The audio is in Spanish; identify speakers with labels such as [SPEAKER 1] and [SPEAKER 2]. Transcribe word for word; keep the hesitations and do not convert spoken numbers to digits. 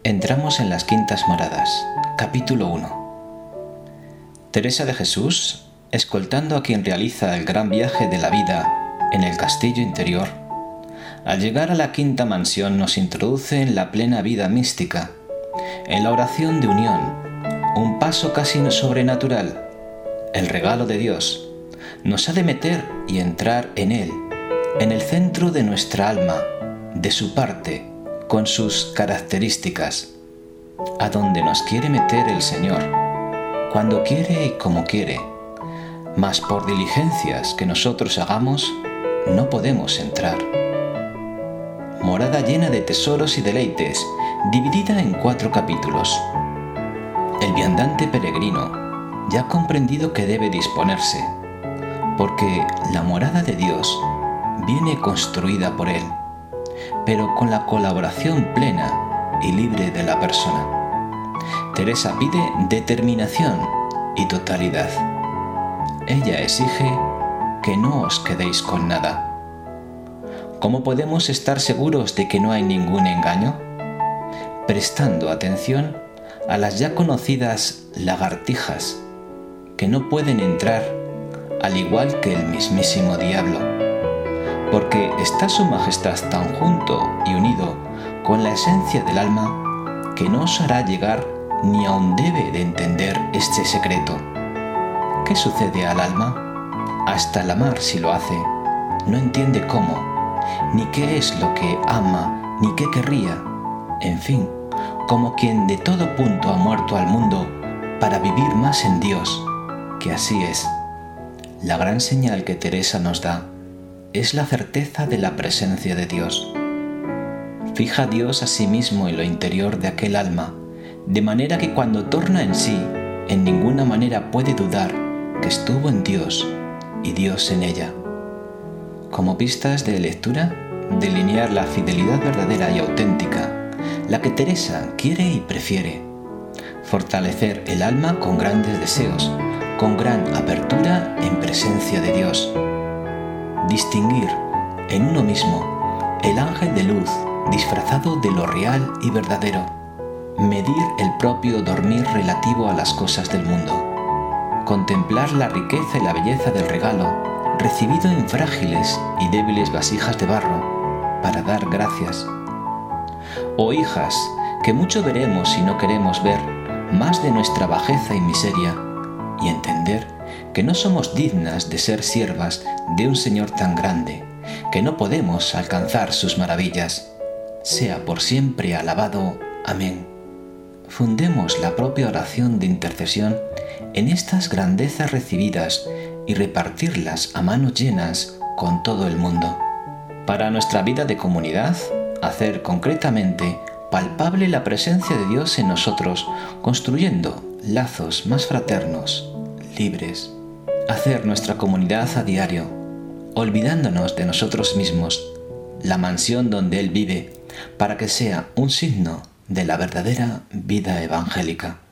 [SPEAKER 1] Entramos en las Quintas Moradas, capítulo uno. Teresa de Jesús, escoltando a quien realiza el gran viaje de la vida en el castillo interior, al llegar a la quinta mansión nos introduce en la plena vida mística, en la oración de unión, un paso casi sobrenatural. El regalo de Dios nos ha de meter y entrar en Él, en el centro de nuestra alma, de su parte, con sus características, a donde nos quiere meter el Señor, cuando quiere y como quiere, mas por diligencias que nosotros hagamos, no podemos entrar. Morada llena de tesoros y deleites, dividida en cuatro capítulos. El viandante peregrino ya ha comprendido que debe disponerse, porque la morada de Dios viene construida por Él, pero con la colaboración plena y libre de la persona. Teresa pide determinación y totalidad. Ella exige que no os quedéis con nada. ¿Cómo podemos estar seguros de que no hay ningún engaño? Prestando atención a las ya conocidas lagartijas, que no pueden entrar al igual que el mismísimo diablo, porque está su majestad tan junto y unido con la esencia del alma que no os hará llegar ni aun debe de entender este secreto. ¿Qué sucede al alma? Hasta la mar, si lo hace, no entiende cómo, ni qué es lo que ama, ni qué querría. En fin, como quien de todo punto ha muerto al mundo para vivir más en Dios, que así es. La gran señal que Teresa nos da es la certeza de la presencia de Dios. Fija a Dios a sí mismo en lo interior de aquel alma, de manera que cuando torna en sí, en ninguna manera puede dudar que estuvo en Dios y Dios en ella. Como pistas de lectura, delinear la fidelidad verdadera y auténtica, la que Teresa quiere y prefiere. Fortalecer el alma con grandes deseos, con gran apertura en presencia de Dios. Distinguir en uno mismo el ángel de luz disfrazado de lo real y verdadero. Medir el propio dormir relativo a las cosas del mundo. Contemplar la riqueza y la belleza del regalo recibido en frágiles y débiles vasijas de barro para dar gracias. Oh hijas, que mucho veremos si no queremos ver más de nuestra bajeza y miseria y entender que no somos dignas de ser siervas de un Señor tan grande, que no podemos alcanzar sus maravillas. Sea por siempre alabado. Amén. Fundemos la propia oración de intercesión en estas grandezas recibidas y repartirlas a manos llenas con todo el mundo. Para nuestra vida de comunidad, hacer concretamente palpable la presencia de Dios en nosotros, construyendo lazos más fraternos, libres. Hacer nuestra comunidad a diario, olvidándonos de nosotros mismos, la mansión donde Él vive, para que sea un signo de la verdadera vida evangélica.